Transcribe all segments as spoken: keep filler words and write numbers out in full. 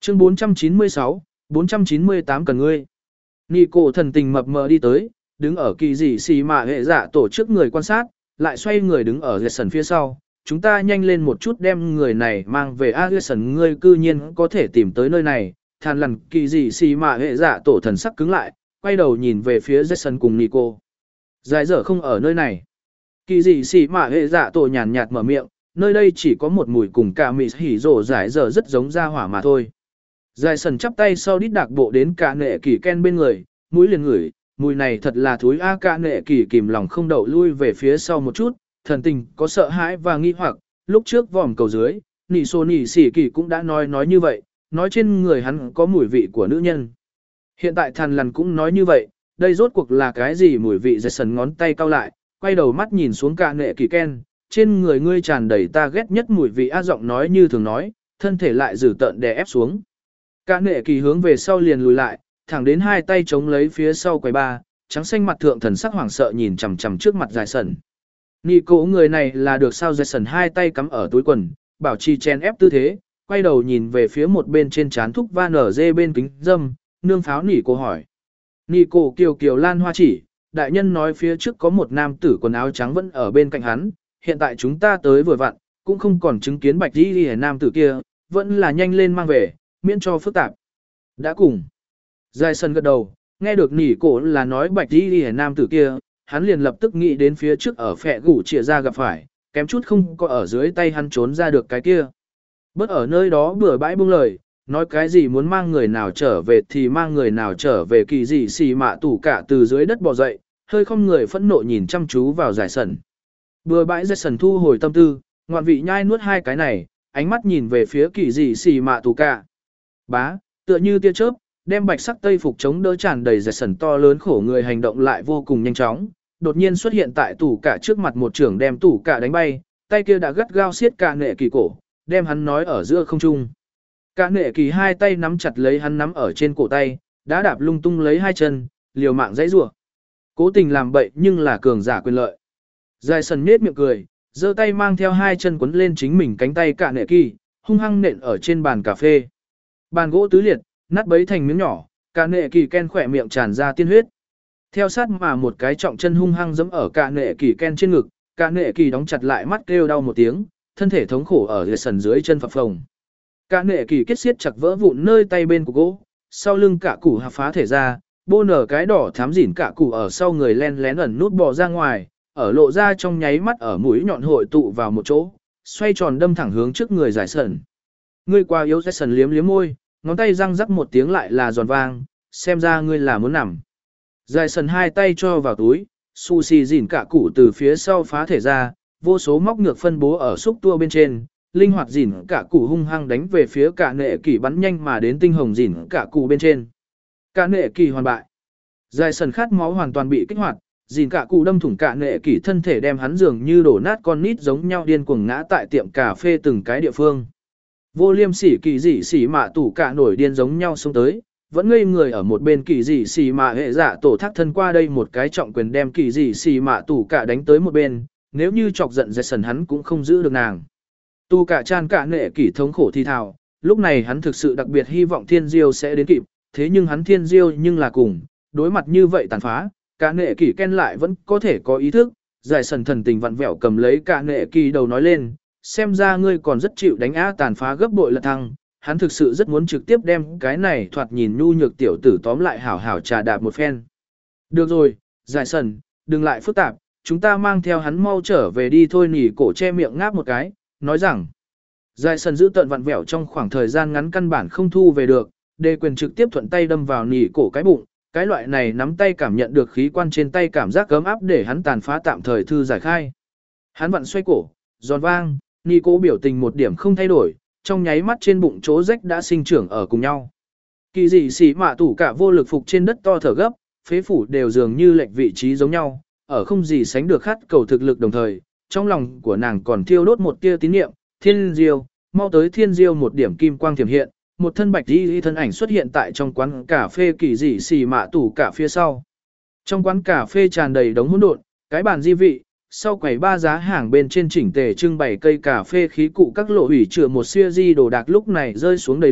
Chương bốn trăm chín mươi sáu, bốn trăm chín mươi tám cần ngươi. Nị cổ thần tình mập mờ đi tới, đứng ở kỳ dị xì mạ hệ dạ tổ trước người quan sát, lại xoay người đứng ở Jason phía sau. Chúng ta nhanh lên một chút đem người này mang về A Jason, ngươi cư nhiên có thể tìm tới nơi này. Than lằn kỳ dị xì mạ hệ dạ tổ thần sắc cứng lại, quay đầu nhìn về phía Jason cùng Nị cổ. Giải dở không ở nơi này. Kỳ dị xì mạ hệ dạ tổ nhàn nhạt mở miệng, nơi đây chỉ có một mùi cùng cả mì hỉ rổ giải dở rất giống ra hỏa mà thôi. Giải sần chắp tay sau đít đạc bộ đến cả nệ kỳ ken bên người, mũi liền ngửi, mùi này thật là thúi a. Cả nệ kỳ kìm lòng không đậu lui về phía sau một chút, thần tình có sợ hãi và nghi hoặc, lúc trước vòm cầu dưới, nỉ xô nỉ xỉ kỳ cũng đã nói nói như vậy, nói trên người hắn có mùi vị của nữ nhân. Hiện tại thằn lằn cũng nói như vậy, đây rốt cuộc là cái gì mùi vị? Giải sần ngón tay cau lại, quay đầu mắt nhìn xuống cả nệ kỳ ken, trên người ngươi tràn đầy ta ghét nhất mùi vị a. Giọng nói như thường nói, thân thể lại dử tợn đè ép xuống. Cả nệ kỳ hướng về sau liền lùi lại, thẳng đến hai tay chống lấy phía sau quầy ba, trắng xanh mặt thượng thần sắc hoảng sợ nhìn chằm chằm trước mặt Giải sần. Nị cổ người này là được sao? Giải sần hai tay cắm ở túi quần, bảo trì chen ép tư thế, quay đầu nhìn về phía một bên trên trán thúc van ở dê bên kính dâm, nương pháo nỉ cổ hỏi. Nị cổ kiều kiều lan hoa chỉ, đại nhân nói phía trước có một nam tử quần áo trắng vẫn ở bên cạnh hắn, hiện tại chúng ta tới vừa vặn, cũng không còn chứng kiến bạch đi đi nam tử kia, vẫn là nhanh lên mang về, miễn cho phức tạp. Đã cùng. Giải sần gật đầu, nghe được nỉ cổ là nói bạch đi đi nam tử kia, hắn liền lập tức nghĩ đến phía trước ở phẹ gủ chìa ra gặp phải, kém chút không có ở dưới tay hắn trốn ra được cái kia. Bớt ở nơi đó bừa bãi buông lời, nói cái gì muốn mang người nào trở về thì mang người nào trở về. Kỳ gì xì mạ tủ cả từ dưới đất bò dậy, hơi không người phẫn nộ nhìn chăm chú vào Giải sần. Bừa bãi Giải sần thu hồi tâm tư, ngoạn vị nhai nuốt hai cái này, ánh mắt nhìn về phía kỳ dị xì mạ tù cả. Bá, tựa như tia chớp, đem bạch sắc tây phục chống đỡ tràn đầy Giải sần to lớn khổ người hành động lại vô cùng nhanh chóng, đột nhiên xuất hiện tại tủ cả trước mặt một trưởng đem tủ cả đánh bay, tay kia đã gắt gao siết cả nệ kỳ cổ, đem hắn nói ở giữa không trung. Cả nệ kỳ hai tay nắm chặt lấy hắn nắm ở trên cổ tay, đã đạp lung tung lấy hai chân, liều mạng dãy rủa. Cố tình làm bậy nhưng là cường giả quyền lợi. Giải sần nết miệng cười, giơ tay mang theo hai chân quấn lên chính mình cánh tay cả nệ kỳ, hung hăng nện ở trên bàn cà phê. Bàn gỗ tứ liệt, nát bấy thành miếng nhỏ, cả nệ kỳ ken khỏe miệng tràn ra tiên huyết. Theo sát mà một cái trọng chân hung hăng giẫm ở cả nệ kỳ ken trên ngực, cả nệ kỳ đóng chặt lại mắt kêu đau một tiếng, thân thể thống khổ ở sần dưới chân phập phồng. Cả nệ kỳ kết xiết chặt vỡ vụn nơi tay bên của gỗ, sau lưng cả củ hạ phá thể ra, bô nở cái đỏ thám dỉn cả củ ở sau người len lén ẩn nút bò ra ngoài, ở lộ ra trong nháy mắt ở mũi nhọn hội tụ vào một chỗ, xoay tròn đâm thẳng hướng trước người Giải sần. Ngươi qua yếu Giải sần liếm liếm môi, ngón tay răng rắc một tiếng lại là giòn vang, xem ra ngươi là muốn nằm. Giải sần hai tay cho vào túi, sushi dỉn cả củ từ phía sau phá thể ra, vô số móc ngược phân bố ở xúc tua bên trên, linh hoạt dỉn cả củ hung hăng đánh về phía cả nệ kỳ bắn nhanh mà đến tinh hồng dỉn cả củ bên trên. Cả nệ kỳ hoàn bại. Giải sần khát máu hoàn toàn bị kích hoạt, dỉn cả củ đâm thủng cả nệ kỳ thân thể đem hắn dường như đổ nát con nít giống nhau điên cuồng ngã tại tiệm cà phê từng cái địa phương. Vô liêm sỉ kỳ dị sỉ mạ tủ cả nổi điên giống nhau xông tới, vẫn ngây người ở một bên. Kỳ dị xì mạ hệ dạ tổ thác thân qua đây một cái trọng quyền đem kỳ dị xì mạ tủ cả đánh tới một bên, nếu như chọc giận Giải sần hắn cũng không giữ được nàng. Tu cả chan cả nệ kỳ thống khổ thi thào, lúc này hắn thực sự đặc biệt hy vọng thiên diêu sẽ đến kịp, thế nhưng hắn thiên diêu nhưng là cùng, đối mặt như vậy tàn phá, cả nệ kỳ ken lại vẫn có thể có ý thức. Giải sần thần tình vặn vẹo cầm lấy cả nệ kỳ đầu nói lên, xem ra ngươi còn rất chịu đánh á. Tàn phá gấp bội lật thăng, hắn thực sự rất muốn trực tiếp đem cái này thoạt nhìn nhu nhược tiểu tử tóm lại hảo hảo trà đạp một phen. Được rồi, Giải sần, đừng lại phức tạp, chúng ta mang theo hắn mau trở về đi thôi. Nỉ cổ che miệng ngáp một cái, nói rằng. Giải sần giữ tận vặn vẹo trong khoảng thời gian ngắn căn bản không thu về được, đề quyền trực tiếp thuận tay đâm vào nỉ cổ cái bụng, cái loại này nắm tay cảm nhận được khí quan trên tay cảm giác cấm áp để hắn tàn phá tạm thời thư giải khai. Hắn vặn xoay cổ, giòn vang, nỉ cổ biểu tình một điểm không thay đổi, trong nháy mắt trên bụng chỗ rách đã sinh trưởng ở cùng nhau. Kỳ dị xỉ mạ tủ cả vô lực phục trên đất to thở gấp, phế phủ đều dường như lệch vị trí giống nhau, ở không gì sánh được khát cầu thực lực đồng thời, trong lòng của nàng còn thiêu đốt một tia tín niệm. Thiên diêu, mau tới thiên diêu. Một điểm kim quang tiềm hiện, một thân bạch y thân ảnh xuất hiện tại trong quán cà phê kỳ dị xì mạ tủ cả phía sau. Trong quán cà phê tràn đầy đống hỗn độn, cái bàn di vị, sau quầy ba giá hàng bên trên chỉnh tề trưng bày cây cà phê khí cụ các lộ hủy chừa một siêu di đồ đạc lúc này rơi xuống đầy đất,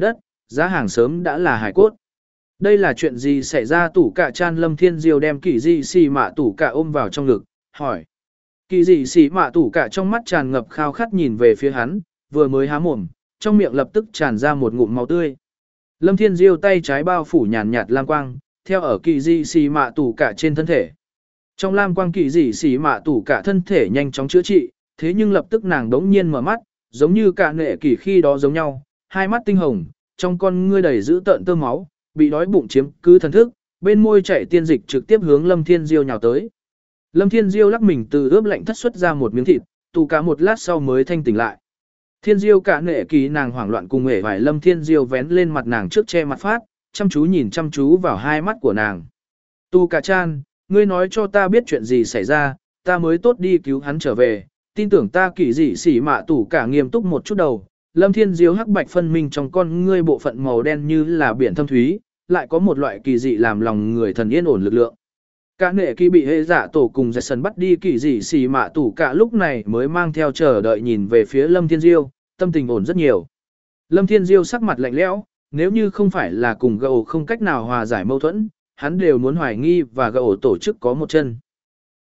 giá hàng sớm đã là hải cốt. Đây là chuyện gì xảy ra? Tủ cả chan Lâm Thiên Diêu đem kỳ dị xì mạ tủ cả ôm vào trong ngực, hỏi. Kỳ dị xì mạ tủ cả trong mắt tràn ngập khao khát nhìn về phía hắn, vừa mới há mồm, trong miệng lập tức tràn ra một ngụm máu tươi. Lâm Thiên Diêu tay trái bao phủ nhàn nhạt lam quang, theo ở kỳ dị xì mạ tủ cả trên thân thể. Trong lam quang kỳ dị xì mạ tủ cả thân thể nhanh chóng chữa trị, thế nhưng lập tức nàng đống nhiên mở mắt, giống như cả nệ kỳ khi đó giống nhau, hai mắt tinh hồng, trong con ngươi đầy dữ tợn tơ máu, bị đói bụng chiếm cứ thần thức, bên môi chảy tiên dịch trực tiếp hướng Lâm Thiên Diêu nhào tới. Lâm Thiên Diêu lắc mình từ ướp lạnh thất xuất ra một miếng thịt, tù cả một lát sau mới thanh tỉnh lại. Thiên Diêu cả nệ kỳ nàng hoảng loạn cùng hề vải Lâm Thiên Diêu vén lên mặt nàng trước che mặt phát, chăm chú nhìn chăm chú vào hai mắt của nàng. Tu cả chan, ngươi nói cho ta biết chuyện gì xảy ra, ta mới tốt đi cứu hắn trở về, tin tưởng ta kỳ dị xỉ mạ tủ cả nghiêm túc một chút đầu. Lâm Thiên Diêu hắc bạch phân minh trong con ngươi bộ phận màu đen như là biển thâm thúy, lại có một loại kỳ dị làm lòng người thần yên ổn lực lượng. Cả nệ kỳ bị hệ giả tổ cùng dệt sần bắt đi kỳ dị xì mạ tủ cả lúc này mới mang theo chờ đợi nhìn về phía Lâm Thiên Diêu, tâm tình ổn rất nhiều. Lâm Thiên Diêu sắc mặt lạnh lẽo, nếu như không phải là cùng gậu không cách nào hòa giải mâu thuẫn, hắn đều muốn hoài nghi và gậu tổ chức có một chân.